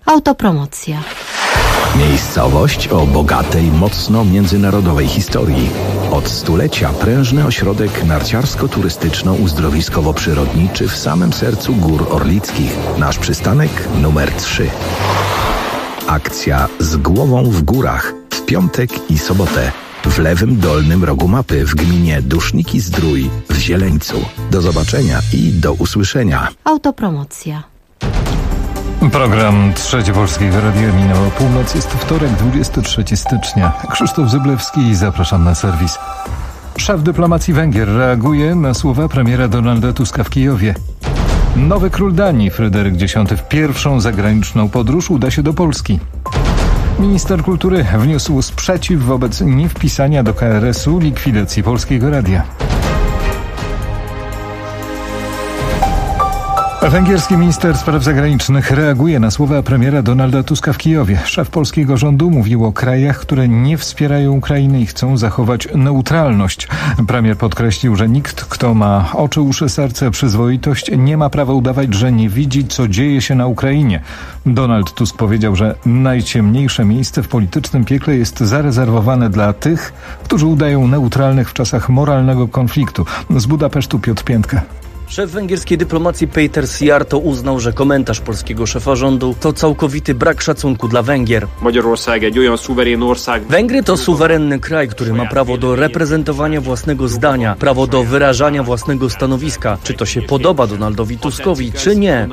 Autopromocja. Miejscowość o bogatej, mocno międzynarodowej historii. Od stulecia prężny ośrodek narciarsko-turystyczno-uzdrowiskowo-przyrodniczy w samym sercu Gór Orlickich. Nasz przystanek numer 3. Akcja Z głową w górach w piątek i sobotę w lewym dolnym rogu mapy w gminie Duszniki-Zdrój w Zieleńcu. Do zobaczenia i do usłyszenia. Autopromocja. Program Trzecie Polskiego Radia minęła północ. Jest wtorek, 23 stycznia. Krzysztof Zyblewski, zapraszam na serwis. Szef dyplomacji Węgier reaguje na słowa premiera Donalda Tuska w Kijowie. Nowy król Danii, Fryderyk X, w pierwszą zagraniczną podróż uda się do Polski. Minister kultury wniósł sprzeciw wobec niewpisania do KRS-u likwidacji Polskiego Radia. Węgierski minister spraw zagranicznych reaguje na słowa premiera Donalda Tuska w Kijowie. Szef polskiego rządu mówił o krajach, które nie wspierają Ukrainy i chcą zachować neutralność. Premier podkreślił, że nikt, kto ma oczy, uszy, serce, przyzwoitość, nie ma prawa udawać, że nie widzi, co dzieje się na Ukrainie. Donald Tusk powiedział, że najciemniejsze miejsce w politycznym piekle jest zarezerwowane dla tych, którzy udają neutralnych w czasach moralnego konfliktu. Z Budapesztu Piotr Piętka. Szef węgierskiej dyplomacji Péter Szijjártó uznał, że komentarz polskiego szefa rządu to całkowity brak szacunku dla Węgier. Węgry to suwerenny kraj, który ma prawo do reprezentowania własnego zdania, prawo do wyrażania własnego stanowiska, czy to się podoba Donaldowi Tuskowi, czy nie.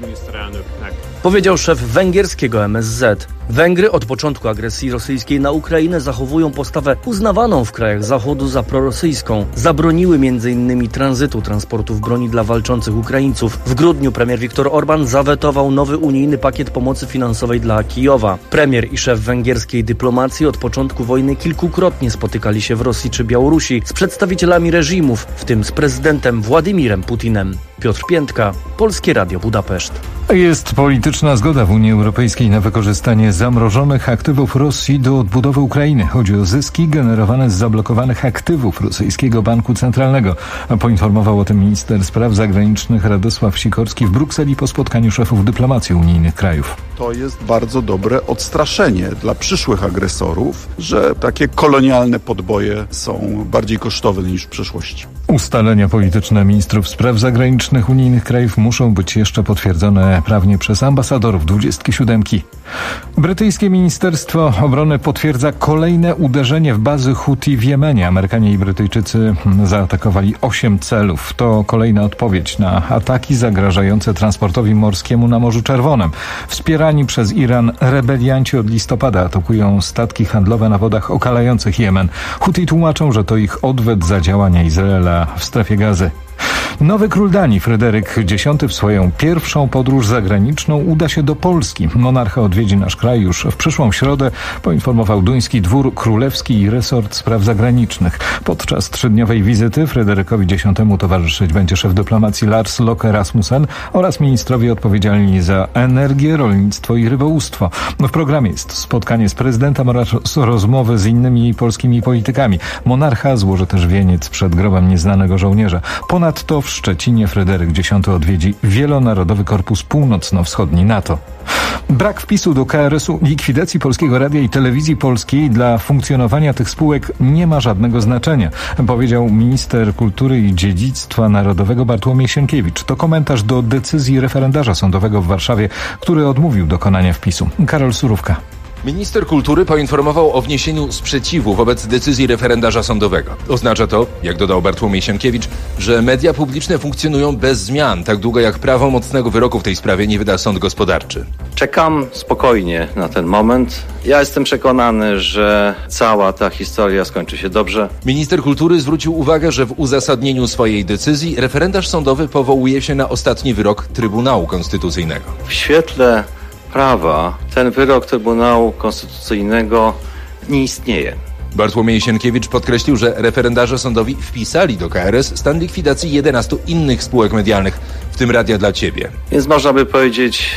Powiedział szef węgierskiego MSZ. Węgry od początku agresji rosyjskiej na Ukrainę zachowują postawę uznawaną w krajach Zachodu za prorosyjską. Zabroniły m.in. tranzytu transportów broni dla walczących Ukraińców. W grudniu premier Viktor Orbán zawetował nowy unijny pakiet pomocy finansowej dla Kijowa. Premier i szef węgierskiej dyplomacji od początku wojny kilkukrotnie spotykali się w Rosji czy Białorusi z przedstawicielami reżimów, w tym z prezydentem Władimirem Putinem. Piotr Piętka, Polskie Radio Budapeszt. Jest polityczna zgoda w Unii Europejskiej na wykorzystanie zamrożonych aktywów Rosji do odbudowy Ukrainy. Chodzi o zyski generowane z zablokowanych aktywów rosyjskiego banku centralnego. Poinformował o tym minister spraw zagranicznych Radosław Sikorski w Brukseli po spotkaniu szefów dyplomacji unijnych krajów. To jest bardzo dobre odstraszenie dla przyszłych agresorów, że takie kolonialne podboje są bardziej kosztowne niż w przeszłości. Ustalenia polityczne ministrów spraw zagranicznych unijnych krajów muszą być jeszcze potwierdzone prawnie przez ambasadorów 27. Brytyjskie Ministerstwo Obrony potwierdza kolejne uderzenie w bazy Huti w Jemenie. Amerykanie i Brytyjczycy zaatakowali 8 celów. To kolejna odpowiedź na ataki zagrażające transportowi morskiemu na Morzu Czerwonym. Wspierani przez Iran rebelianci od listopada atakują statki handlowe na wodach okalających Jemen. Huti tłumaczą, że to ich odwet za działania Izraela w strefie Gazy. Nowy król Danii, Fryderyk X, w swoją pierwszą podróż zagraniczną uda się do Polski. Monarcha odwiedzi nasz kraj już w przyszłą środę, poinformował duński dwór królewski i resort spraw zagranicznych. Podczas 3-dniowej wizyty Fryderykowi X towarzyszyć będzie szef dyplomacji Lars Løkke Rasmussen oraz ministrowie odpowiedzialni za energię, rolnictwo i rybołówstwo. W programie jest spotkanie z prezydentem oraz rozmowy z innymi polskimi politykami. Monarcha złoży też wieniec przed grobem nieznanego żołnierza. Ponadto w Szczecinie Fryderyk X odwiedzi Wielonarodowy Korpus Północno-Wschodni NATO. Brak wpisu do KRS-u likwidacji Polskiego Radia i Telewizji Polskiej dla funkcjonowania tych spółek nie ma żadnego znaczenia, powiedział minister kultury i dziedzictwa narodowego Bartłomiej Sienkiewicz. To komentarz do decyzji referendarza sądowego w Warszawie, który odmówił dokonania wpisu. Karol Surówka. Minister kultury poinformował o wniesieniu sprzeciwu wobec decyzji referendarza sądowego. Oznacza to, jak dodał Bartłomiej Sienkiewicz, że media publiczne funkcjonują bez zmian, tak długo jak prawomocnego wyroku w tej sprawie nie wyda sąd gospodarczy. Czekam spokojnie na ten moment. Ja jestem przekonany, że cała ta historia skończy się dobrze. Minister kultury zwrócił uwagę, że w uzasadnieniu swojej decyzji referendarz sądowy powołuje się na ostatni wyrok Trybunału Konstytucyjnego. W świetle prawa ten wyrok Trybunału Konstytucyjnego nie istnieje. Bartłomiej Sienkiewicz podkreślił, że referendarze sądowi wpisali do KRS stan likwidacji 11 innych spółek medialnych, w tym Radia dla Ciebie. Więc można by powiedzieć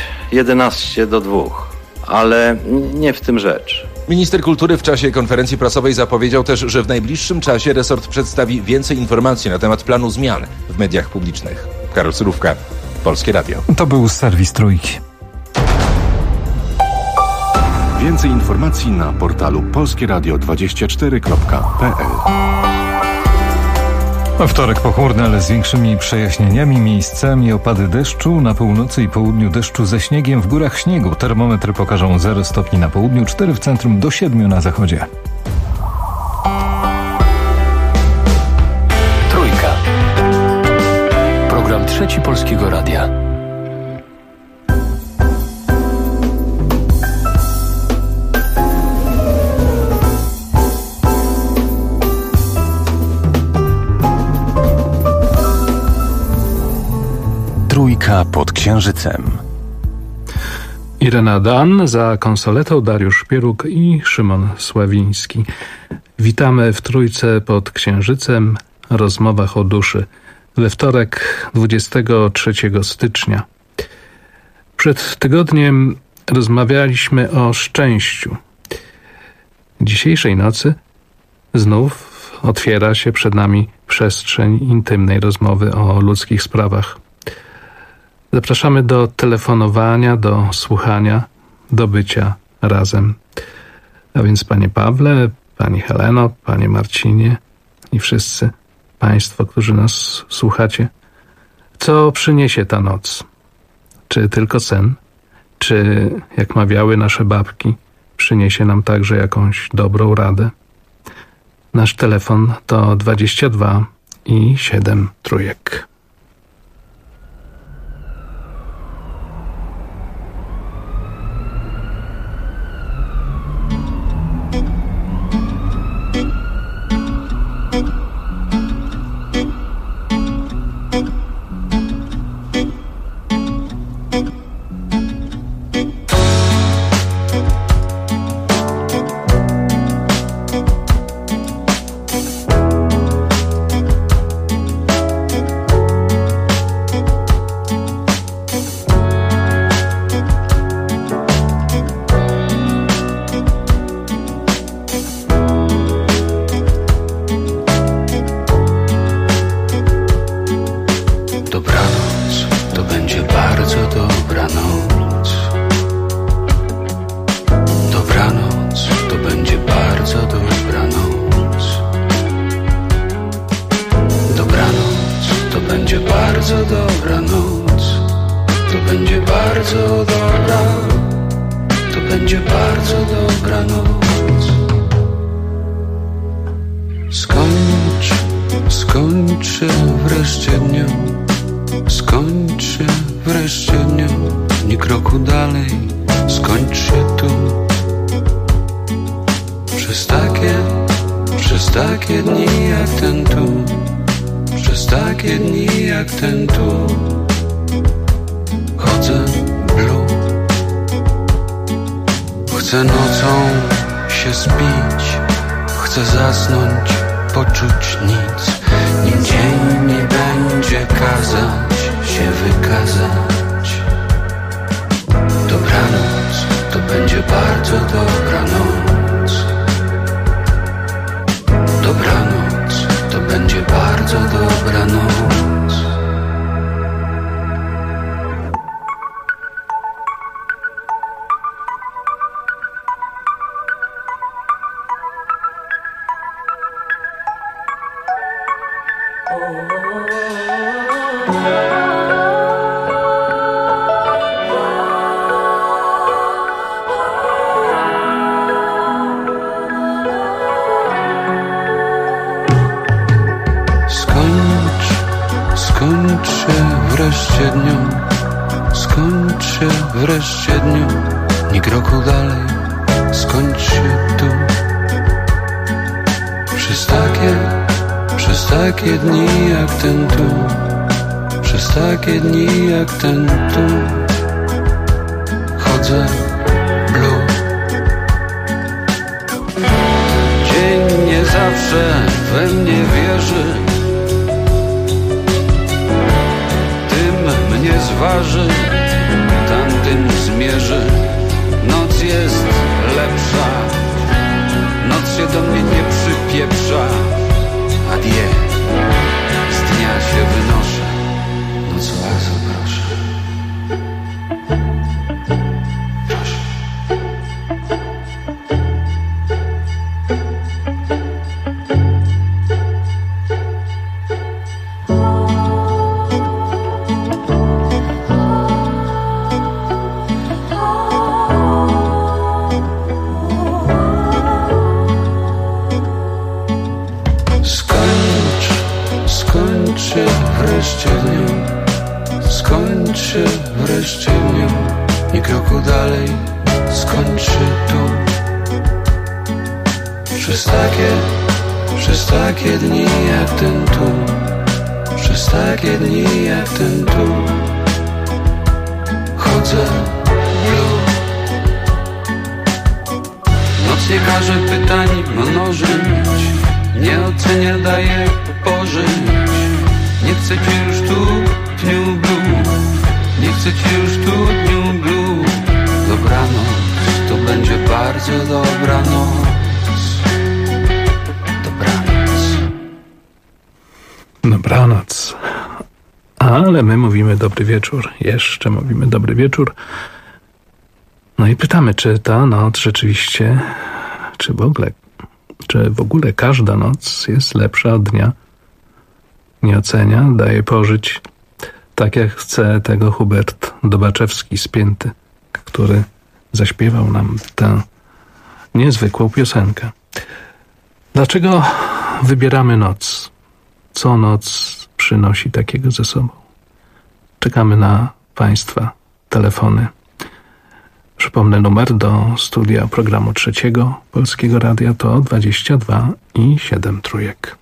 11-2, ale nie w tym rzecz. Minister kultury w czasie konferencji prasowej zapowiedział też, że w najbliższym czasie resort przedstawi więcej informacji na temat planu zmian w mediach publicznych. Karol Surówka, Polskie Radio. To był serwis Trójki. Więcej informacji na portalu polskieradio24.pl. Wtorek pochmurny, ale z większymi przejaśnieniami, miejscami opady deszczu, na północy i południu deszczu ze śniegiem, w górach śniegu. Termometry pokażą 0 stopni na południu, 4 w centrum, do 7 na zachodzie. Trójka. Program Trzeci Polskiego Radia. Trójka pod Księżycem. Irena Dan, za konsoletą Dariusz Pieruk i Szymon Sławiński. Witamy w Trójce pod Księżycem, rozmowach o duszy. We wtorek 23 stycznia. Przed tygodniem rozmawialiśmy o szczęściu. Dzisiejszej nocy znów otwiera się przed nami przestrzeń intymnej rozmowy o ludzkich sprawach. Zapraszamy do telefonowania, do słuchania, do bycia razem. A więc panie Pawle, pani Heleno, panie Marcinie i wszyscy państwo, którzy nas słuchacie. Co przyniesie ta noc? Czy tylko sen? Czy, jak mawiały nasze babki, przyniesie nam także jakąś dobrą radę? Nasz telefon to 22 i 7 trójek. Chcę nocą się spić, chcę zasnąć, poczuć nic. Nim dzień mi będzie kazać się wykazać. Dobranoc, to będzie bardzo dobra noc. Dobranoc, to będzie bardzo dobra noc. Wreszcie dniu, nie kroku dalej, skończ się tu. Przez takie dni jak ten tu, przez takie dni jak ten tu, chodzę blue. Dzień nie zawsze we mnie wierzy, tym mnie zważy, tamtym zmierzy. Noc jest lepsza, noc się do mnie nie przypieprza. Adieu, z dnia się wynoszę. Noc bardzo proszę. Proszę. kroku dalej skończy tu. Przez takie dni jak ten tu, przez takie dni jak ten tu chodzę blue. Noc nie każe pytań mnożyć, nie ocenia, daje pożyć. Nie chcę cię już tu, dniu blue, nie chcę cię już tu, dniu blue. Dobranoc, to będzie bardzo dobra noc. Dobranoc. Ale my mówimy dobry wieczór. Jeszcze mówimy dobry wieczór. No i pytamy, czy ta noc rzeczywiście, czy w ogóle każda noc jest lepsza od dnia? Nie ocenia, daje pożyć, tak jak chce tego Hubert Dobaczewski z Pięty, który zaśpiewał nam tę niezwykłą piosenkę. Dlaczego wybieramy noc? Co noc przynosi takiego ze sobą? Czekamy na Państwa telefony. Przypomnę, numer do studia programu Trzeciego Polskiego Radia to 22 i 7 trójek.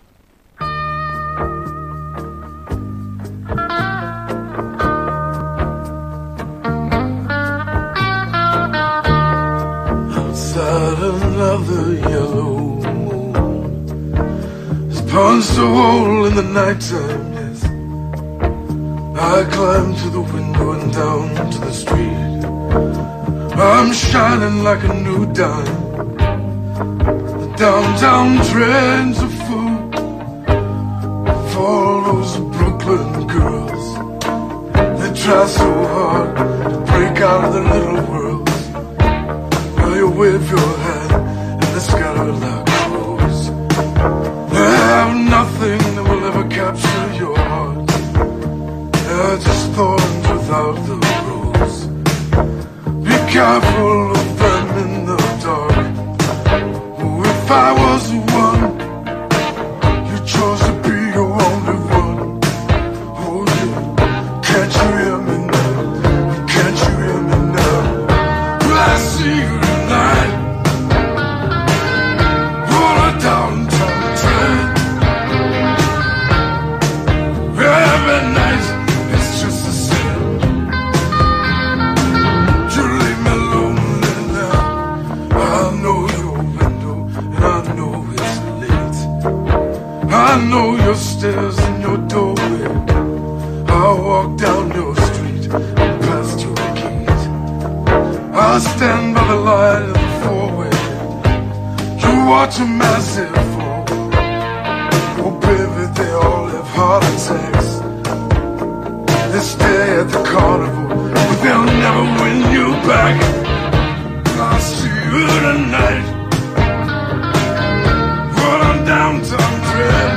Punched a hole in the nighttime, yes. I climbed to the window and down to the street. I'm shining like a new dime. The downtown trends are full for all those Brooklyn girls. They try so hard to break out of their little worlds. Now you wave your hand and they scatter like crows. They have nothing that will ever capture your heart. They're just thorns without the rose. Be careful of them in the dark. Oh, if I was the one you chose to be your only one. Oh yeah, can't you hear me now? Can't you hear me now? Will I see you tonight? On a downtown train. Every night it's just the same. You leave me lonely now. I know your window and I know it's late. I know your stairs and your doorway. I walk down your street and past your gate. I stand by the light of the four-way. You watch a massive fall. Oh baby, they all have heart attacks. They stay at the carnival, but they'll never win you back. I'll see you tonight. Run on downtown train.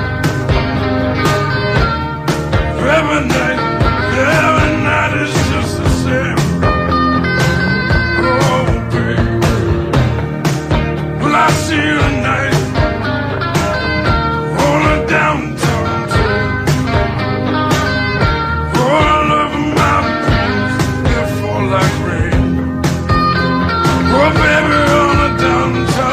Every night is just the same. Oh baby, well I see you tonight. On a downtown train. All over my blues, they fall like rain. Oh baby, on a downtown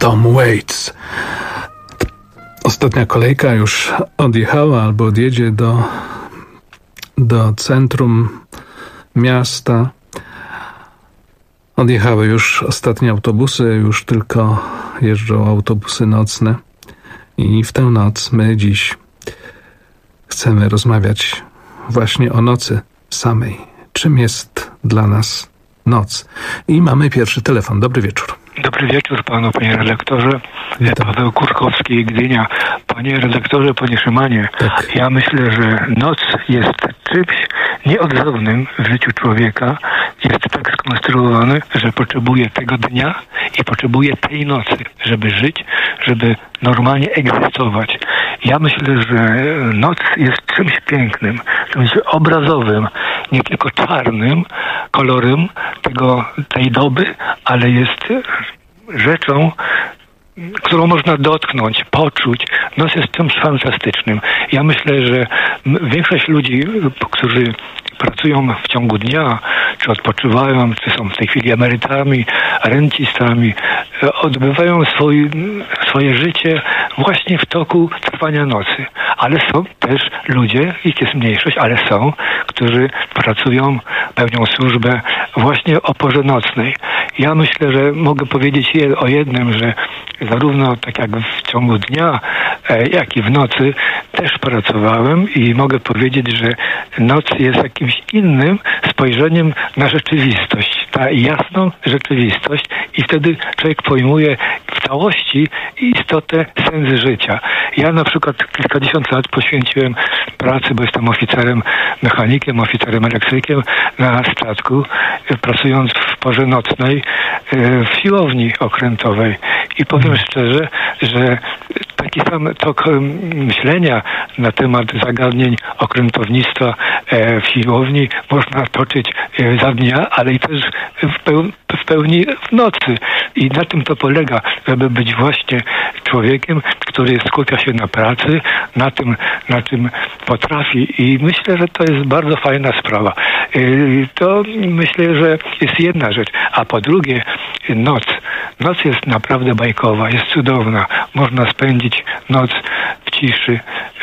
Tom Waits. Ostatnia kolejka już odjechała albo odjedzie do centrum miasta. Odjechały już ostatnie autobusy, już tylko jeżdżą autobusy nocne. I w tę noc my dziś chcemy rozmawiać właśnie o nocy samej. Czym jest dla nas noc? I mamy pierwszy telefon. Dobry wieczór. Dobry wieczór panu, panie redaktorze. Witam. Paweł Kurkowski, Gdynia. Panie redaktorze, panie Szymanie, tak. Ja myślę, że noc jest czymś nieodzownym w życiu człowieka. Jest tak skonstruowany, że potrzebuje tego dnia i potrzebuje tej nocy, żeby żyć, żeby normalnie egzystować. Ja myślę, że noc jest czymś pięknym, czymś obrazowym, nie tylko czarnym kolorem tej doby, ale jest rzeczą, którą można dotknąć, poczuć. Noc jest czymś fantastycznym. Ja myślę, że większość ludzi, którzy pracują w ciągu dnia, czy odpoczywają, czy są w tej chwili emerytami, rencistami, odbywają swoje życie właśnie w toku trwania nocy. Ale są też ludzie, ich jest mniejszość, ale są, którzy pracują, pełnią służbę właśnie o porze nocnej. Ja myślę, że mogę powiedzieć o jednym, że zarówno tak jak w ciągu dnia, jak i w nocy też pracowałem i mogę powiedzieć, że noc jest jakimś innym spojrzeniem na rzeczywistość, na jasną rzeczywistość i wtedy człowiek pojmuje w całości istotę, sens życia. Ja na przykład kilkadziesiąt lat poświęciłem pracy, bo jestem oficerem mechanikiem, oficerem elektrykiem na statku, pracując w porze nocnej w siłowni okrętowej. I powiem szczerze, że taki sam tok myślenia na temat zagadnień okrętownictwa w siłowni można toczyć za dnia, ale i też w pełni w nocy. I na tym to polega, żeby być właśnie człowiekiem, który skupia się na pracy, na czym potrafi. I myślę, że to jest bardzo fajna sprawa. To myślę, że jest jedna rzecz. A po drugie, noc. Noc jest naprawdę bajkowa, jest cudowna. Można spędzić noc w ciszy,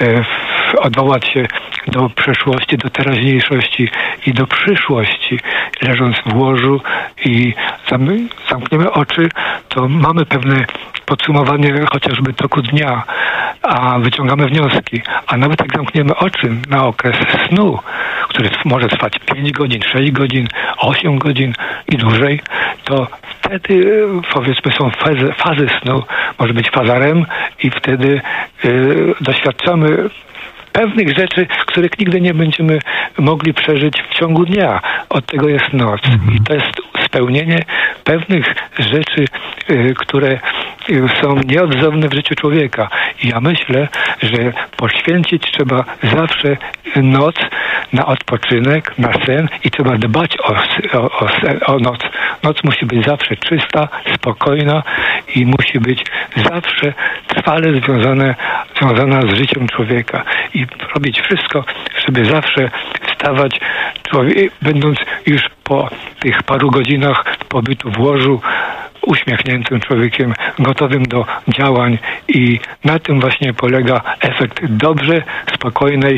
odwołać się do przeszłości, do teraźniejszości i do przyszłości. Leżąc w łożu i zamkniemy oczy, to mamy pewne podsumowanie chociażby toku dnia, a wyciągamy wnioski. A nawet jak zamkniemy oczy na okres snu, który może trwać 5 godzin, 6 godzin, 8 godzin i dłużej, to wtedy, powiedzmy, są fazy snu. Może być faza REM i wtedy doświadczamy pewnych rzeczy, których nigdy nie będziemy mogli przeżyć w ciągu dnia. Od tego jest noc. I to jest spełnienie pewnych rzeczy, które są nieodzowne w życiu człowieka. I ja myślę, że poświęcić trzeba zawsze noc na odpoczynek, na sen i trzeba dbać o noc. Noc musi być zawsze czysta, spokojna i musi być zawsze trwale związana z życiem człowieka. I robić wszystko, żeby zawsze wstawać, będąc już po tych paru godzinach pobytu w łożu, uśmiechniętym człowiekiem, gotowym do działań i na tym właśnie polega efekt dobrze, spokojnej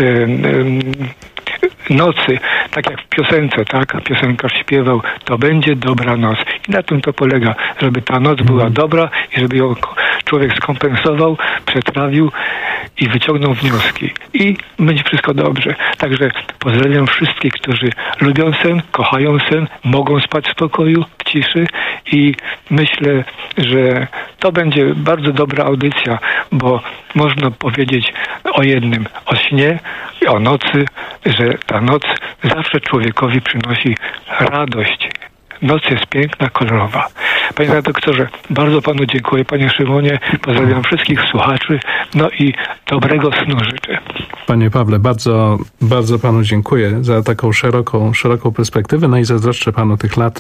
nocy, tak jak w piosence, tak? Piosenkarz śpiewał, to będzie dobra noc. I na tym to polega, żeby ta noc była dobra i żeby ją człowiek skompensował, przetrawił i wyciągnął wnioski. I będzie wszystko dobrze. Także pozdrawiam wszystkich, którzy lubią sen, kochają sen, mogą spać w spokoju, w ciszy i myślę, że to będzie bardzo dobra audycja, bo można powiedzieć o jednym, o śnie i o nocy, że ta noc zawsze człowiekowi przynosi radość. Noc jest piękna, kolorowa. Panie redaktorze, bardzo panu dziękuję, panie Szymonie. Pozdrawiam wszystkich słuchaczy. No i dobrego snu życzę. Panie Pawle, bardzo, bardzo panu dziękuję za taką szeroką perspektywę. No i zazdroszczę panu tych lat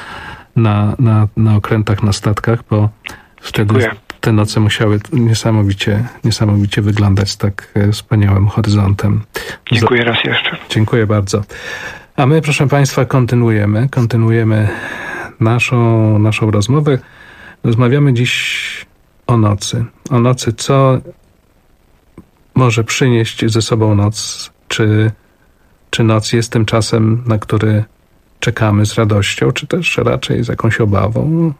na okrętach, na statkach, bo wtedy te noce musiały niesamowicie wyglądać z tak wspaniałym horyzontem. Dziękuję raz jeszcze. Dziękuję bardzo. A my, proszę państwa, kontynuujemy naszą rozmowę. Rozmawiamy dziś o nocy. O nocy, co może przynieść ze sobą noc? Czy noc jest tym czasem, na który czekamy z radością, czy też raczej z jakąś obawą?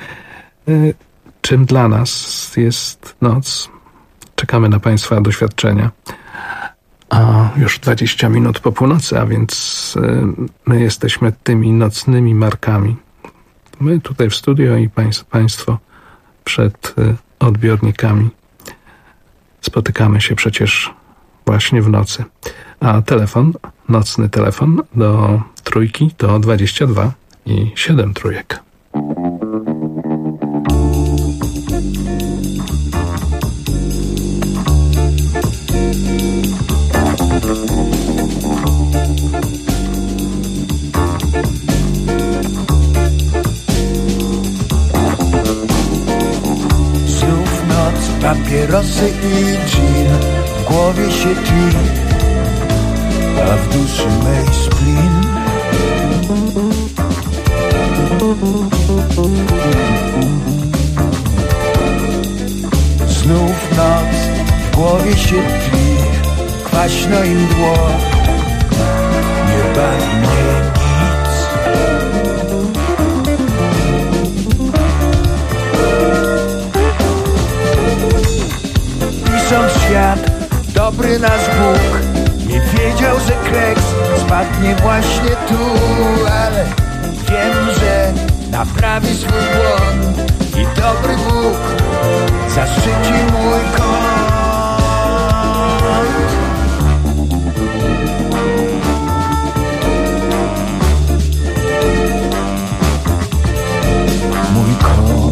Czym dla nas jest noc? Czekamy na Państwa doświadczenia. A już 20 minut po północy, a więc my jesteśmy tymi nocnymi markami. My tutaj w studio i Państwo przed odbiornikami. Spotykamy się przecież właśnie w nocy. A telefon, nocny telefon do Trójki to 22 i 7 trójek. Znów noc, papierosy i gin, w głowie się tli, a w duszy mej splin. Znów noc, w głowie się tli, kwaśno i mdło, nie bawi mnie nic. Pisząc świat, dobry nasz Bóg nie wiedział, że kreks spadnie właśnie tu, ale wiem, że naprawi swój błąd i dobry Bóg zaszczyci mój kąt. Mój kąt.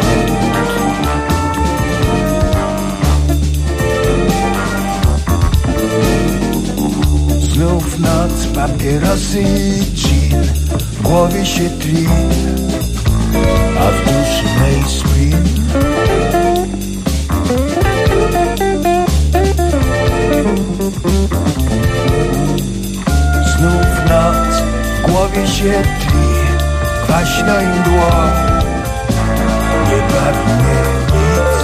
Znów noc, papierosy i gin, w głowie się tli, a w duszy mej splin. Znów noc, w głowie się tli, kwaśno i mdło, nie bawi mnie nic.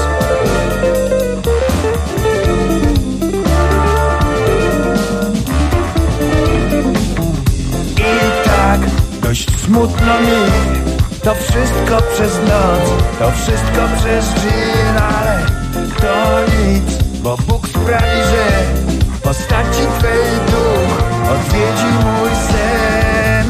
I tak dość smutno mi, to wszystko przez noc, to wszystko przez dżin, ale to nic, bo Bóg sprawi, że w postaci Twej duch odwiedzi mój sen.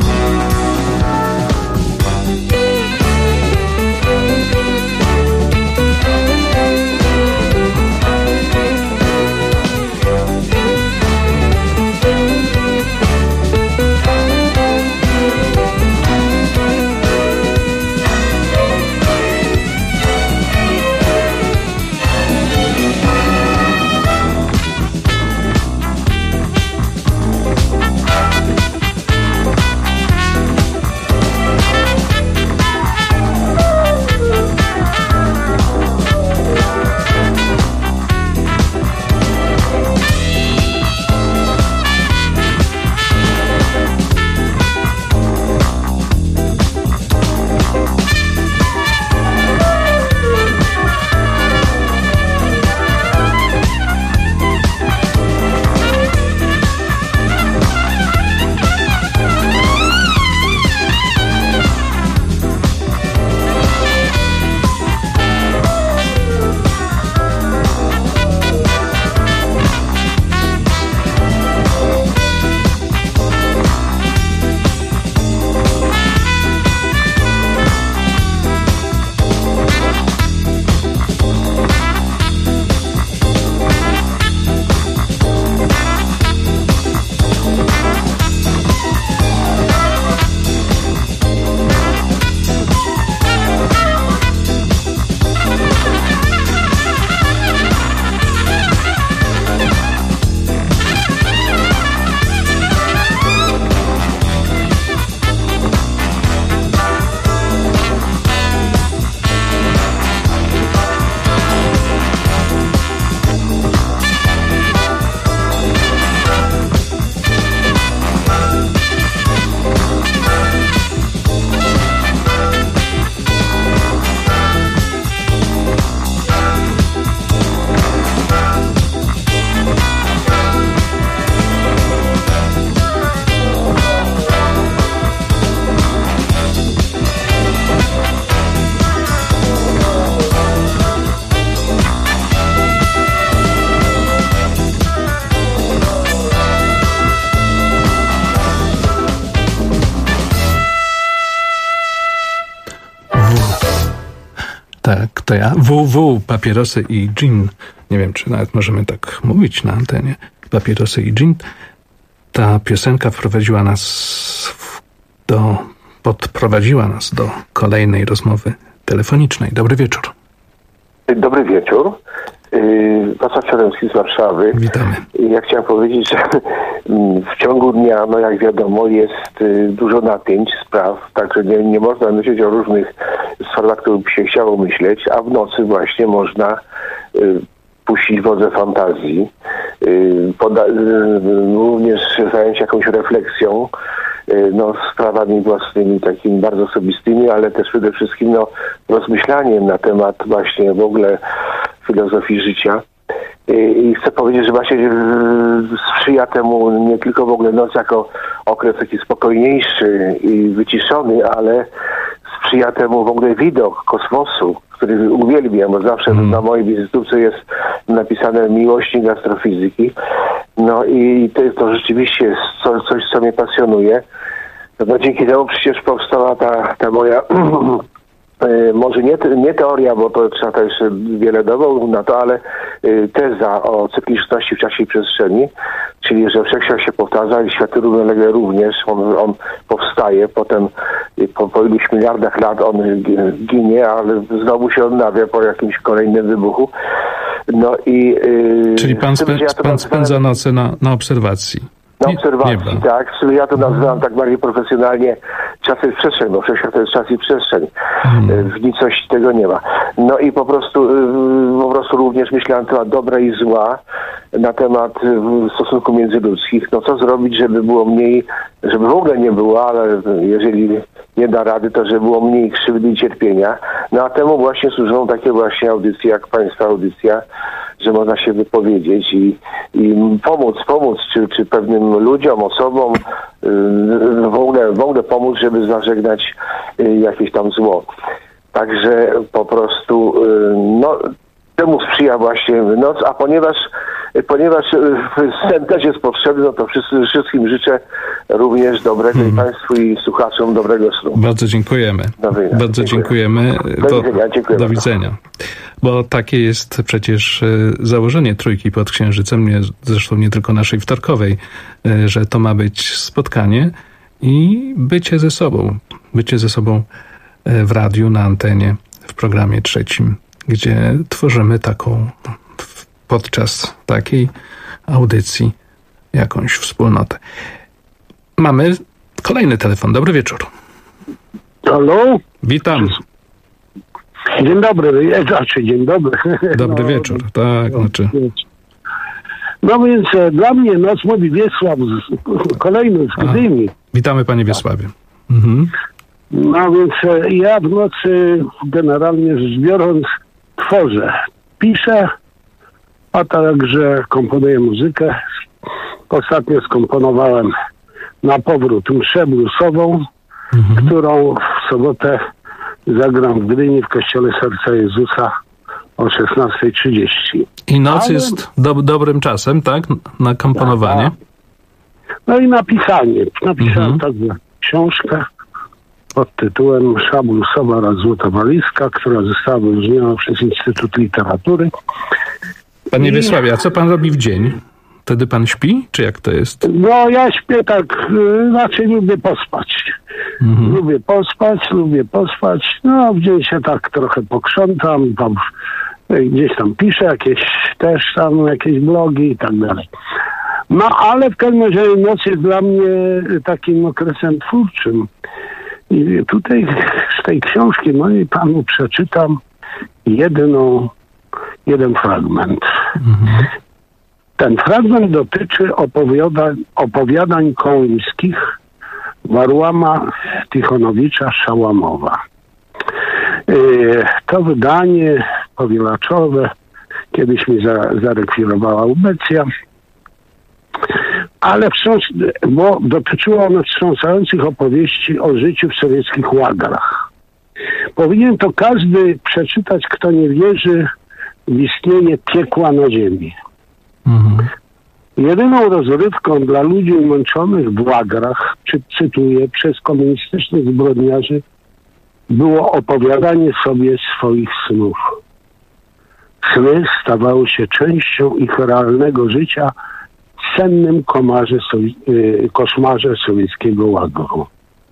Tak, to ja. Papierosy i gin. Nie wiem, czy nawet możemy tak mówić na antenie. Papierosy i gin. Ta piosenka podprowadziła nas do kolejnej rozmowy telefonicznej. Dobry wieczór. Dobry wieczór. Wacław Sioremski z Warszawy. Witamy. Ja chciałem powiedzieć, że w ciągu dnia, no jak wiadomo, jest dużo napięć, spraw, także nie można myśleć o różnych sprawach, które by się chciało myśleć, a w nocy właśnie można puścić wodze fantazji, również zająć się jakąś refleksją, sprawami własnymi, takimi bardzo osobistymi, ale też przede wszystkim rozmyślaniem na temat właśnie w ogóle filozofii życia. I chcę powiedzieć, że właśnie sprzyja temu nie tylko w ogóle noc jako okres taki spokojniejszy i wyciszony, ale sprzyja temu w ogóle widok kosmosu, który uwielbiam, bo zawsze na mojej wizytówce jest napisane miłośnik astrofizyki. No i to rzeczywiście jest coś, co mnie pasjonuje. No dzięki temu przecież powstała ta moja może nie teoria, bo to trzeba też wiele dowodów na to, ale teza o cykliczności w czasie i przestrzeni, czyli że wszechświat się powtarza i światy równolegle również, on powstaje, potem po iluś miliardach lat on ginie, ale znowu się odnawia po jakimś kolejnym wybuchu. No i czyli pan spędza noce na obserwacji. Na obserwacji, tak. Ja to nazywam tak bardziej profesjonalnie czas i przestrzeń, bo wszechświat to jest czas i przestrzeń. W nicości tego nie ma. No i po prostu również myślałem na temat dobra i zła, na temat stosunków międzyludzkich. No co zrobić, żeby było mniej, żeby w ogóle nie było, ale jeżeli nie da rady, to żeby było mniej krzywdy i cierpienia. No a temu właśnie służą takie właśnie audycje, jak Państwa audycja, że można się wypowiedzieć i pomóc czy pewnym ludziom, osobom w ogóle pomóc, żeby zażegnać jakieś tam zło. Także po prostu temu sprzyja właśnie noc, a ponieważ sen też jest potrzebny, no to wszystkim życzę również dobrego i Państwu i słuchaczom dobrego snu. Bardzo dziękujemy. Bardzo dziękujemy. Do widzenia. Bo takie jest przecież założenie Trójki pod Księżycem, zresztą nie tylko naszej wtorkowej, że to ma być spotkanie i bycie ze sobą. Bycie ze sobą w radiu, na antenie, w programie trzecim, gdzie tworzymy podczas takiej audycji jakąś wspólnotę. Mamy kolejny telefon. Dobry wieczór. Halo? Witam. Dzień dobry. Dzień dobry. Dobry wieczór. Tak, No więc dla mnie noc mówi Wiesław, kolejny z Gdyni. Witamy panie Wiesławie. No więc ja w nocy generalnie rzecz biorąc tworzę, piszę, a także komponuję muzykę. Ostatnio skomponowałem na powrót mszę bluesową, którą w sobotę zagram w Gdyni w Kościele Serca Jezusa o 16:30. I noc jest dobrym czasem, tak? Na komponowanie? Tak. No i napisanie. Napisałem także książkę pod tytułem Msza bluesowa oraz Złota walizka, która została wyróżniona przez Instytut Literatury. Panie Wiesławie, a co pan robi w dzień? Wtedy pan śpi? Czy jak to jest? No ja śpię tak, lubię pospać. Lubię pospać. No w dzień się tak trochę pokrzątam, gdzieś tam piszę jakieś blogi i tak dalej. No ale w każdym razie noc jest dla mnie takim okresem twórczym. I tutaj z tej książki mojej panu przeczytam jeden fragment. Ten fragment dotyczy opowiadań kołyńskich Warłama Tichonowicza Szałamowa. To wydanie powielaczowe kiedyś mi zarekwirowała Ubecja, ale bo dotyczyło ono wstrząsających opowieści o życiu w sowieckich łagrach. Powinien to każdy przeczytać, kto nie wierzy w istnienie piekła na ziemi. Jedyną rozrywką dla ludzi umęczonych w łagrach, cytuję, przez komunistycznych zbrodniarzy, było opowiadanie sobie swoich snów. Sny stawały się częścią ich realnego życia w sennym koszmarze sowieckiego ładu.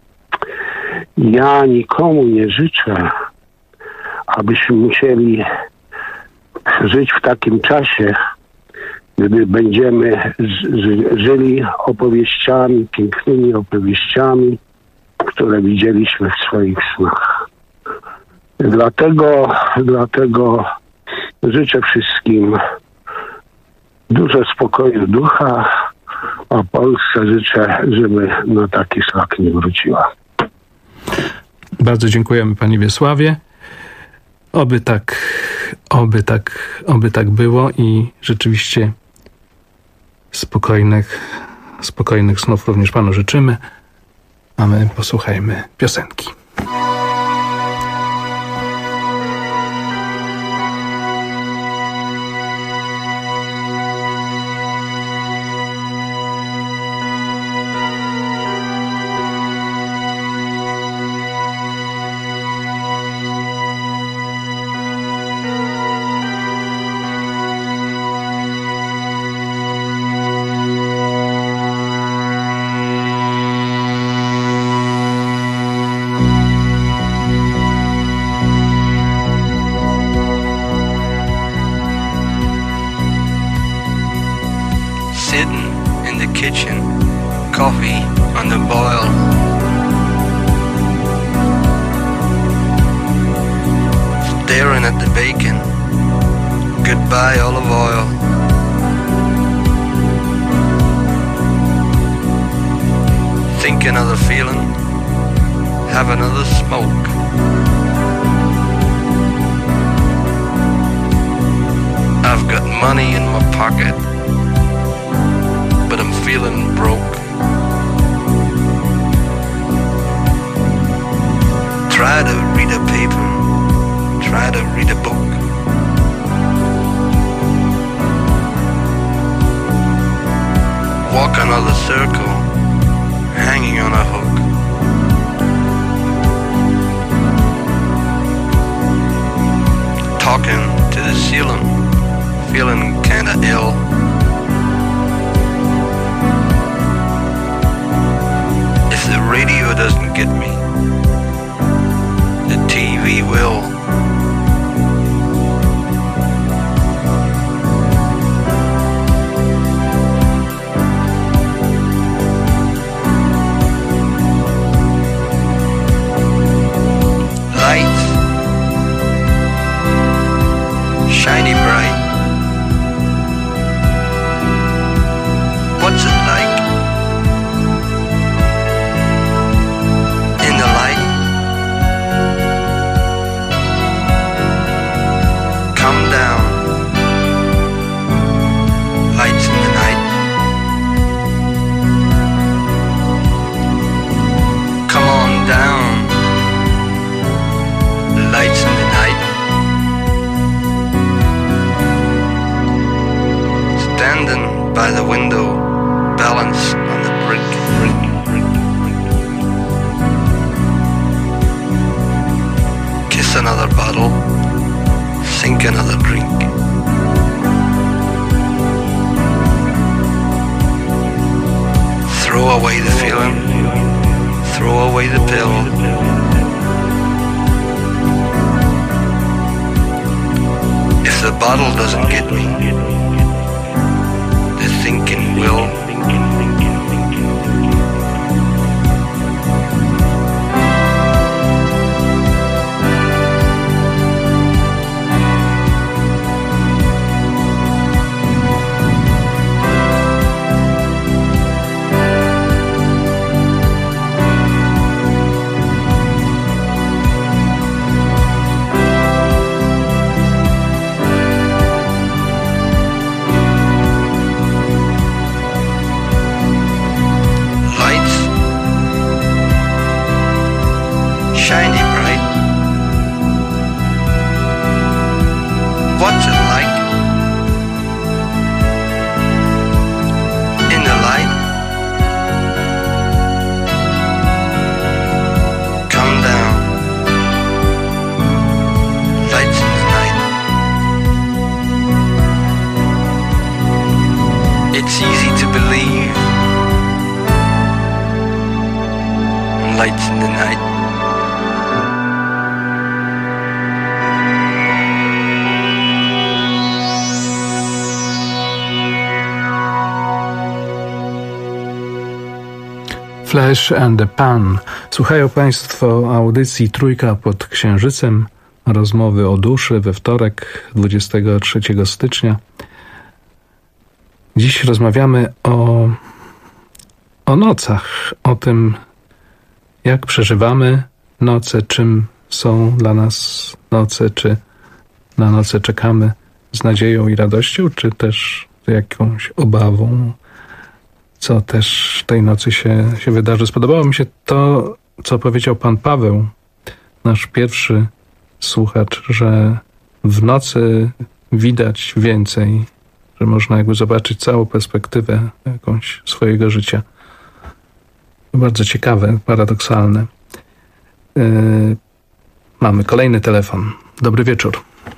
Ja nikomu nie życzę, abyśmy musieli żyć w takim czasie, gdy będziemy żyli opowieściami, pięknymi opowieściami, które widzieliśmy w swoich snach. Dlatego życzę wszystkim dużo spokoju ducha, a Polsce życzę, żeby na taki szlak nie wróciła. Bardzo dziękujemy Panie Wiesławie. Oby tak było i rzeczywiście spokojnych snów również Panu życzymy, a my posłuchajmy piosenki. lights in the night. Flash and the Pan. Słuchają Państwo audycji Trójka pod Księżycem. Rozmowy o duszy we wtorek 23 stycznia. Dziś rozmawiamy o nocach, o tym, jak przeżywamy noce, czym są dla nas noce, czy na noce czekamy z nadzieją i radością, czy też z jakąś obawą, co też tej nocy się wydarzy. Spodobało mi się to, co powiedział pan Paweł, nasz pierwszy słuchacz, że w nocy widać więcej, że można jakby zobaczyć całą perspektywę jakąś swojego życia. Bardzo ciekawe, paradoksalne. Mamy kolejny telefon. Dobry wieczór.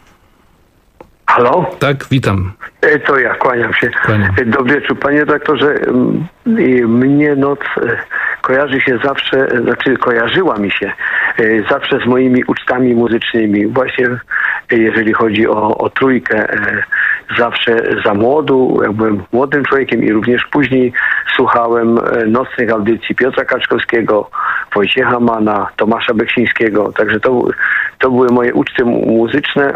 Halo? Tak, witam. To ja, kłaniam się. Kłaniam. Dobry wieczór. Panie redaktorze, mnie noc kojarzy się zawsze, kojarzyła mi się zawsze z moimi ucztami muzycznymi. Właśnie jeżeli chodzi o trójkę, zawsze za młodu, jak byłem młodym człowiekiem i również później słuchałem nocnych audycji Piotra Kaczkowskiego, Wojciecha Mana, Tomasza Beksińskiego. Także to były moje uczty muzyczne.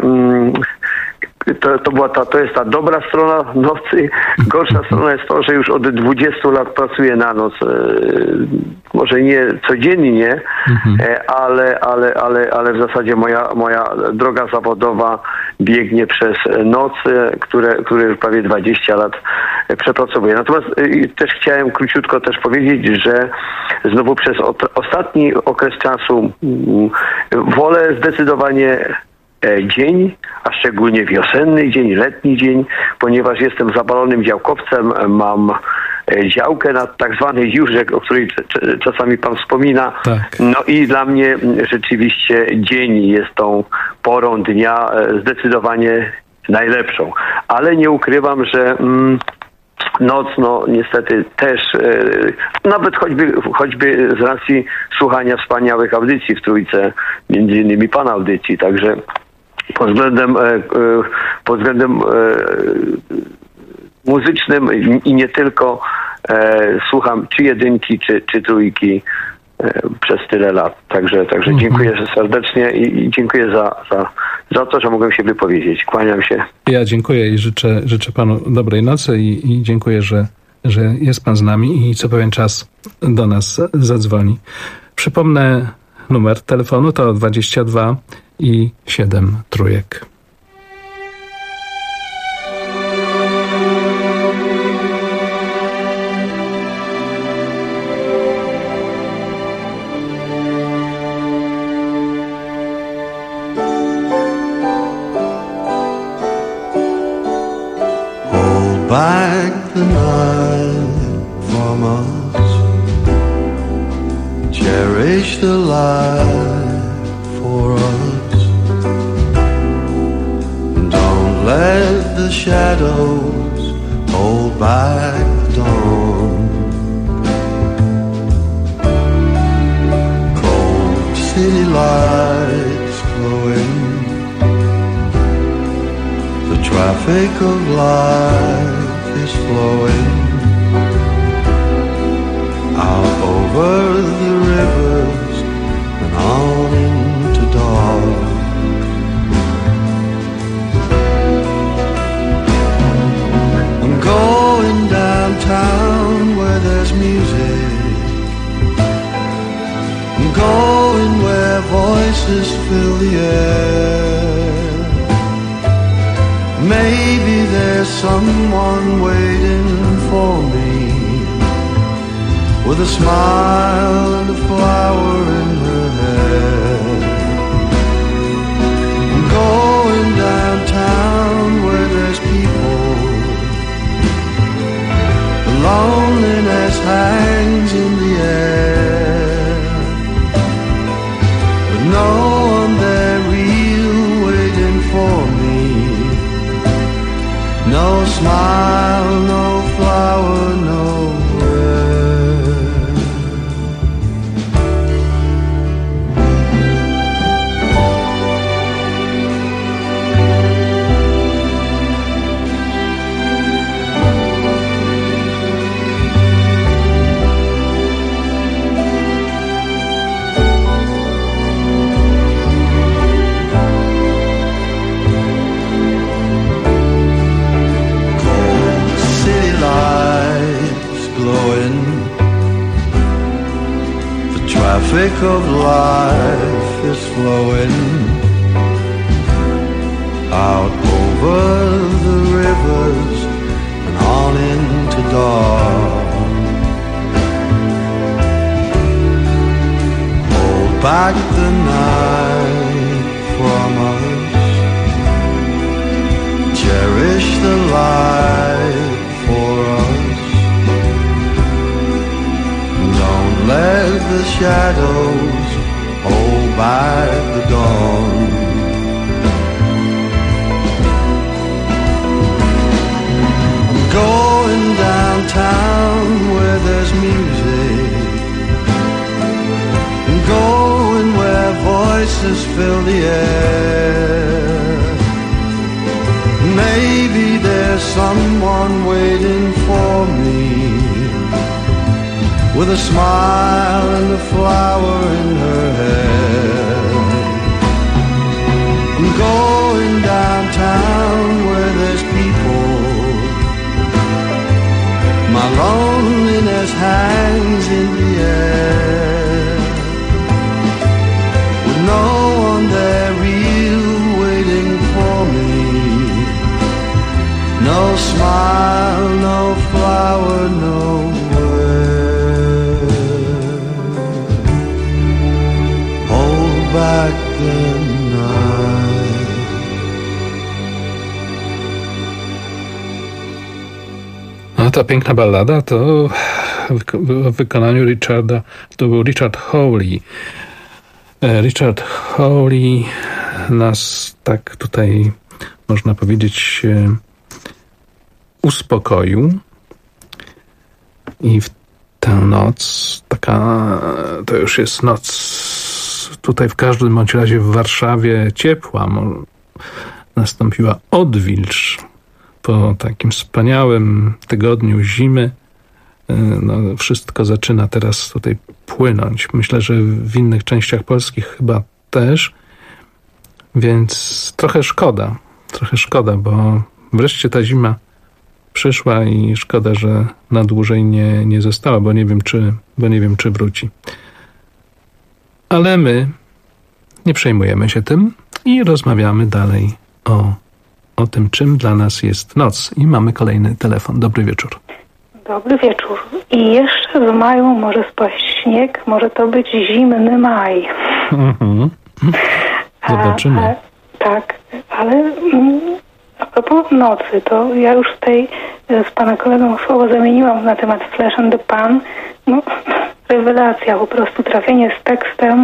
To jest ta dobra strona nocy. Gorsza strona jest to, że już od 20 lat pracuję na noc. Może nie codziennie, ale w zasadzie moja droga zawodowa biegnie przez noce, które już prawie 20 lat przepracowuję. Natomiast też chciałem króciutko też powiedzieć, że znowu przez ostatni okres czasu wolę zdecydowanie dzień, a szczególnie wiosenny dzień, letni dzień, ponieważ jestem zapalonym działkowcem, mam działkę na tak zwany Jurzek, o której czasami pan wspomina. Tak. No i dla mnie rzeczywiście dzień jest tą porą dnia zdecydowanie najlepszą. Ale nie ukrywam, że noc, niestety też, nawet choćby z racji słuchania wspaniałych audycji w Trójce, między innymi pana audycji, także pod względem muzycznym i nie tylko słucham czy jedynki, czy trójki przez tyle lat. Także dziękuję serdecznie i dziękuję za to, że mogłem się wypowiedzieć. Kłaniam się. Ja dziękuję i życzę panu dobrej nocy i dziękuję, że jest pan z nami i co pewien czas do nas zadzwoni. Przypomnę numer telefonu to 22 i 7 trójek. Back the night from us, cherish the light for us, don't let the shadows hold back the dawn. Cold city lights glowing, the traffic of life is flowing out over the rivers and on into dark. I'm going downtown where there's music, I'm going where voices fill the air. Maybe there's someone waiting for me with a smile and a flower in her hair. I'm going downtown where there's people. The loneliness hangs in the air, but no one there real waiting for me. No smile, no flower, nowhere. traffic of life is flowing out over the rivers and on into dawn. Hold back the night from us, cherish the light for us. Don't let the shadows hold back the dawn. I'm going downtown where there's music, I'm going where voices fill the air. Maybe there's someone waiting for me, with a smile and a flower in her hair. I'm going downtown where there's people. My loneliness hangs in the air, with no one there real waiting for me. No smile, no flower, nowhere. Hold back the night. No ta piękna ballada to w wykonaniu Richarda, to był Richard Hawley. Richard Hawley nas tak tutaj, można powiedzieć, uspokoił i w tę noc, to już jest noc tutaj w każdym bądź razie w Warszawie ciepła, nastąpiła odwilż po takim wspaniałym tygodniu zimy. No, wszystko zaczyna teraz tutaj płynąć. Myślę, że w innych częściach Polski chyba też, więc trochę szkoda, bo wreszcie ta zima przyszła i szkoda, że na dłużej nie została, bo nie wiem, czy wróci. Ale my nie przejmujemy się tym i rozmawiamy dalej o tym, czym dla nas jest noc. I mamy kolejny telefon. Dobry wieczór. Dobry wieczór. I jeszcze w maju może spaść śnieg, może to być zimny maj. Zobaczymy. Tak, ale a propos nocy, to ja już tutaj z pana kolegą słowo zamieniłam na temat Flash and the Pan. No, rewelacja, po prostu trafienie z tekstem.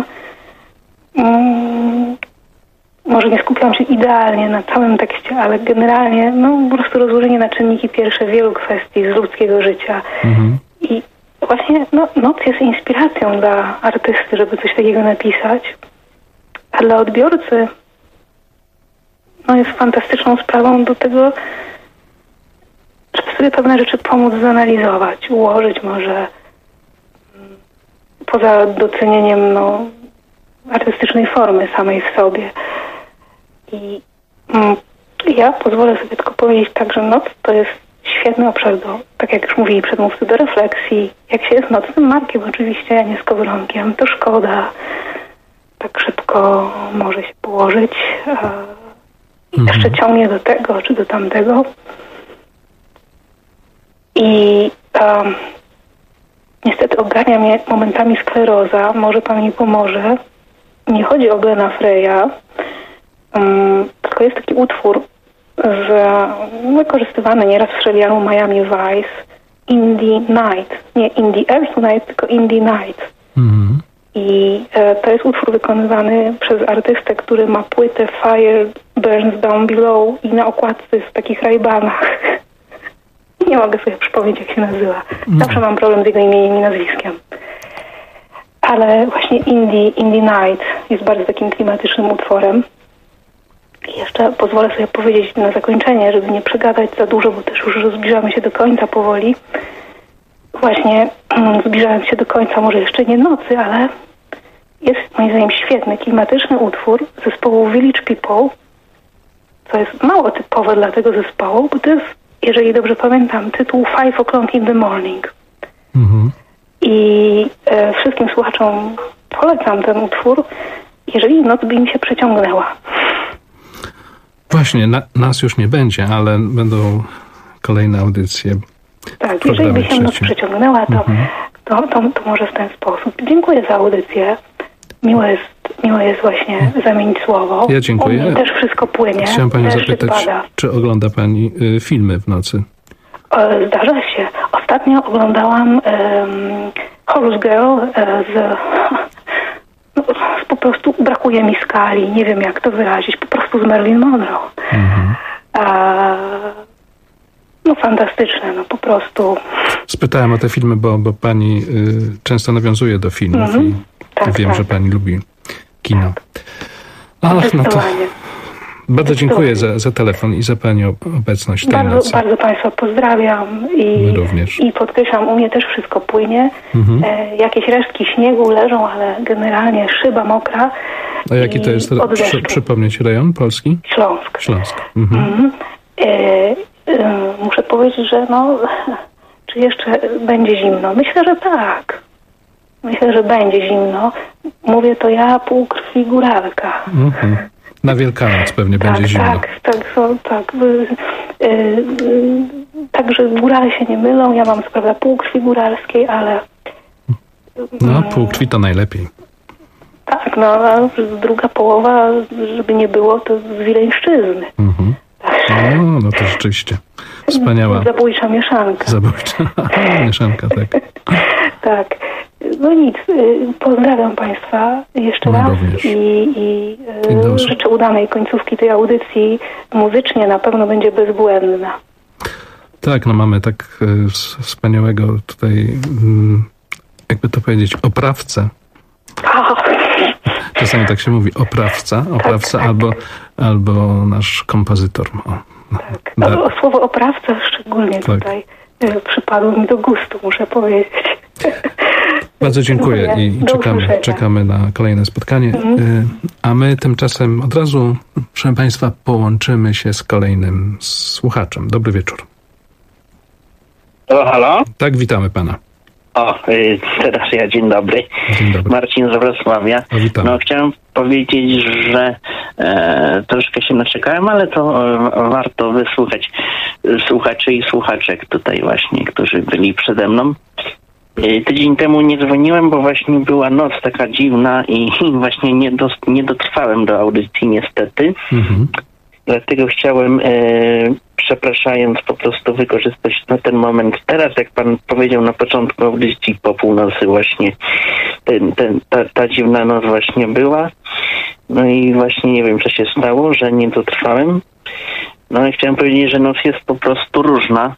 Może nie skupiam się idealnie na całym tekście, ale generalnie po prostu rozłożenie na czynniki pierwsze wielu kwestii z ludzkiego życia. I właśnie noc jest inspiracją dla artysty, żeby coś takiego napisać, a dla odbiorcy jest fantastyczną sprawą do tego, żeby sobie pewne rzeczy pomóc zanalizować, ułożyć może poza docenieniem artystycznej formy samej w sobie. I ja pozwolę sobie tylko powiedzieć tak, że noc to jest świetny obszar tak jak już mówili przedmówcy, do refleksji. Jak się jest nocnym markiem oczywiście, a nie skowronkiem, to szkoda. Tak szybko może się położyć i jeszcze ciągnie do tego czy do tamtego. I niestety ogarnia mnie momentami skleroza. Może pan mi pomoże. Nie chodzi o Glena Freya, tylko jest taki utwór wykorzystywany nieraz w serialu Miami Vice, Indie Night. Nie Indie Earth Night, tylko Indie Night. I to jest utwór wykonywany przez artystę, który ma płytę Fire Burns Down Below i na okładce jest w takich rajbanach. Nie mogę sobie przypomnieć, jak się nazywa. Zawsze mam problem z jego imieniem i nazwiskiem. Ale właśnie Indie Night jest bardzo takim klimatycznym utworem. I jeszcze pozwolę sobie powiedzieć na zakończenie, żeby nie przegadać za dużo, bo też już zbliżamy się do końca powoli. Właśnie zbliżając się do końca, może jeszcze nie nocy, ale jest moim zdaniem świetny, klimatyczny utwór zespołu Village People, co jest mało typowe dla tego zespołu, bo to jest, jeżeli dobrze pamiętam, tytuł 5 o'clock in the morning. I wszystkim słuchaczom polecam ten utwór, jeżeli noc by im się przeciągnęła. Właśnie, nas już nie będzie, ale będą kolejne audycje. Tak, jeżeli by się noc przeciągnęła, to może w ten sposób. Dziękuję za audycję. Miło jest właśnie zamienić słowo. Ja dziękuję. U mnie też wszystko płynie. Chciałem panią zapytać, czy ogląda pani filmy w nocy? Zdarza się. Ostatnio oglądałam Horus Girl po prostu brakuje mi skali. Nie wiem, jak to wyrazić. Po prostu z Marilyn Monroe. Fantastyczne, po prostu. Spytałem o te filmy, bo pani często nawiązuje do filmów i wiem, że pani lubi kino. No to bardzo dziękuję za telefon i za pani obecność tej nocy. Bardzo państwa pozdrawiam i podkreślam, u mnie też wszystko płynie. Jakieś resztki śniegu leżą, ale generalnie szyba mokra. A jaki to jest, przypomnieć, rejon polski? Śląsk. Muszę powiedzieć, że czy jeszcze będzie zimno? Myślę, że tak. Myślę, że będzie zimno. Mówię to ja, pół krwi góralka. Na Wielkanoc pewnie będzie zimno. Tak. Także górale się nie mylą. Ja mam sprawę pół krwi góralskiej, ale... pół krwi to najlepiej. Tak, a druga połowa, żeby nie było, to z Wileńszczyzny. No to rzeczywiście wspaniała. Zabójcza mieszanka. Mieszanka, tak. Tak. No nic, pozdrawiam państwa jeszcze raz i życzę udanej końcówki tej audycji. Muzycznie na pewno będzie bezbłędna. Tak, mamy tak wspaniałego tutaj, jakby to powiedzieć, oprawcę. Czasami tak się mówi, oprawca, albo nasz kompozytor. Słowo oprawca szczególnie tutaj przypadło mi do gustu, muszę powiedzieć. Bardzo dziękuję i czekamy na kolejne spotkanie. A my tymczasem od razu, proszę państwa, połączymy się z kolejnym słuchaczem. Dobry wieczór. Halo? Tak, witamy pana. Teraz ja, dzień dobry. Marcin z Wrocławia. Chciałem powiedzieć, że troszkę się naczekałem, ale to warto wysłuchać słuchaczy i słuchaczek tutaj właśnie, którzy byli przede mną. Tydzień temu nie dzwoniłem, bo właśnie była noc taka dziwna i właśnie nie dotrwałem do audycji niestety. Dlatego chciałem, przepraszając, po prostu wykorzystać na ten moment teraz, jak pan powiedział na początku audycji po północy właśnie, ta dziwna noc właśnie była. No i właśnie nie wiem, co się stało, że nie dotrwałem. No i chciałem powiedzieć, że noc jest po prostu różna.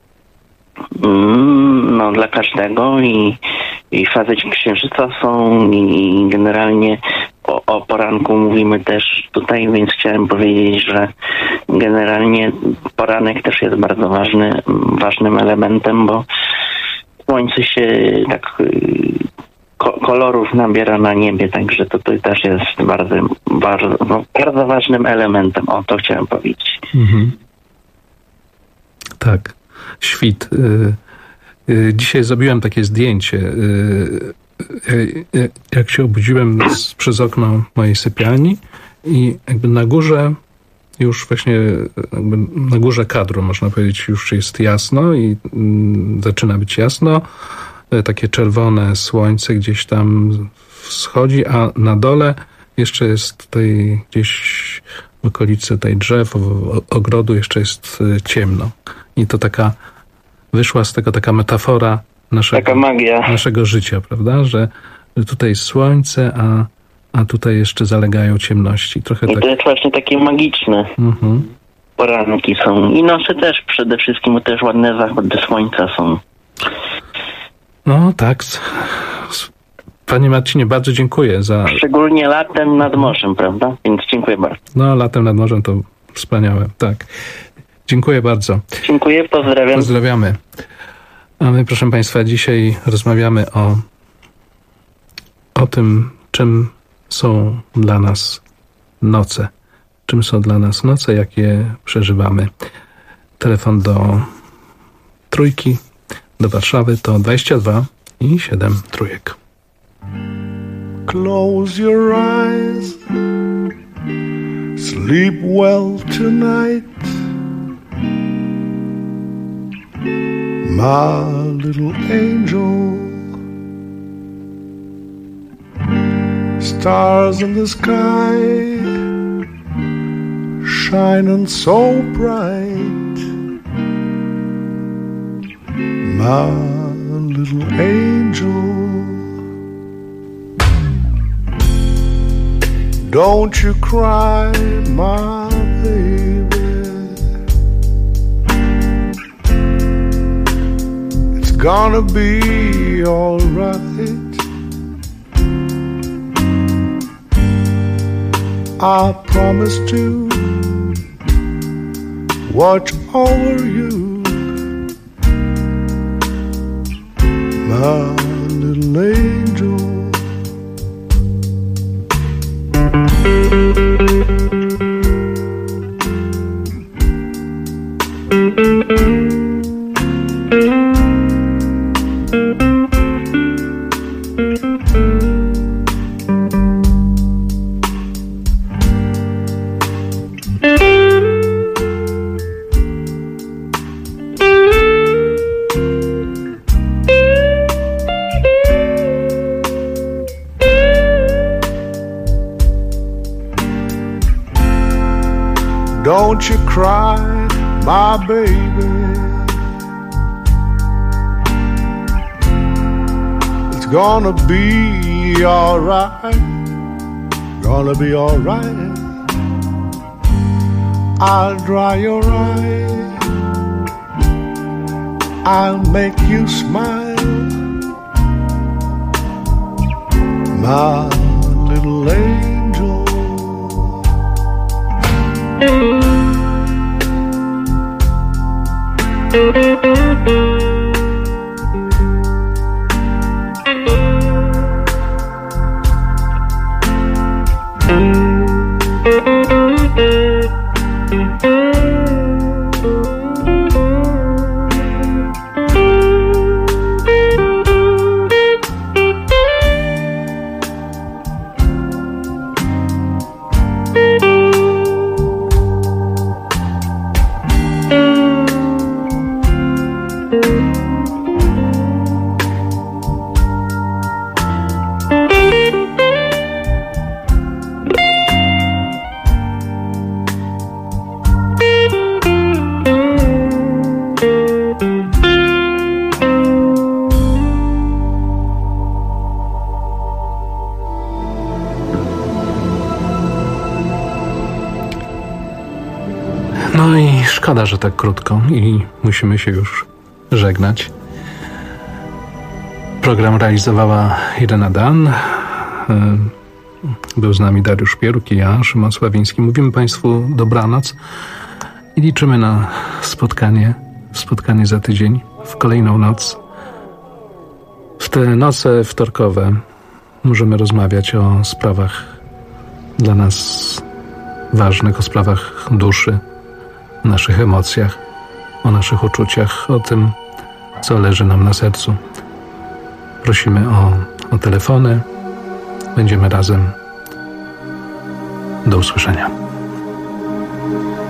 Dla każdego i fazy księżyca są i generalnie o poranku mówimy też tutaj, więc chciałem powiedzieć, że generalnie poranek też jest bardzo ważnym elementem, bo słońce się tak kolorów nabiera na niebie, także to też jest bardzo ważnym elementem. To chciałem powiedzieć. Tak. Świt. Dzisiaj zrobiłem takie zdjęcie. Jak się obudziłem przez okno mojej sypialni i jakby na górze, już właśnie jakby na górze kadru, można powiedzieć, już jest jasno i zaczyna być jasno. Takie czerwone słońce gdzieś tam wschodzi, a na dole jeszcze jest tutaj gdzieś w okolicy tej drzew, ogrodu jeszcze jest ciemno. I to wyszła z tego taka metafora naszego życia, prawda? Że tutaj jest słońce, a tutaj jeszcze zalegają ciemności. Trochę to jest właśnie takie magiczne. Poranki są. I noce też przede wszystkim, bo też ładne zachody słońca są. No tak. Panie Marcinie, bardzo dziękuję za... Szczególnie latem nad morzem, prawda? Więc dziękuję bardzo. No, latem nad morzem to wspaniałe, tak. Dziękuję bardzo. Dziękuję, pozdrawiam. Pozdrawiamy. A my, proszę państwa, dzisiaj rozmawiamy o tym, czym są dla nas noce. Czym są dla nas noce, jak je przeżywamy. Telefon do Trójki, do Warszawy to 22 i 7 trójek. Close your eyes, sleep well tonight, my little angel. Stars in the sky shining so bright, my little angel. Don't you cry, my baby. It's gonna be all right. I promise to watch over you, my little angel. Don't you cry, my baby. It's gonna be alright. Gonna be alright. I'll dry your eyes, I'll make you smile, my little angel. No i szkoda, że tak krótko i musimy się już żegnać. Program realizowała Irena Dan. Był z nami Dariusz Pieruk i ja, Szymon Sławiński. Mówimy Państwu dobranoc i liczymy na spotkanie za tydzień, w kolejną noc. W te noce wtorkowe możemy rozmawiać o sprawach dla nas ważnych, o sprawach duszy, o naszych emocjach, o naszych uczuciach, o tym, co leży nam na sercu. Prosimy o telefony. Będziemy razem. Do usłyszenia.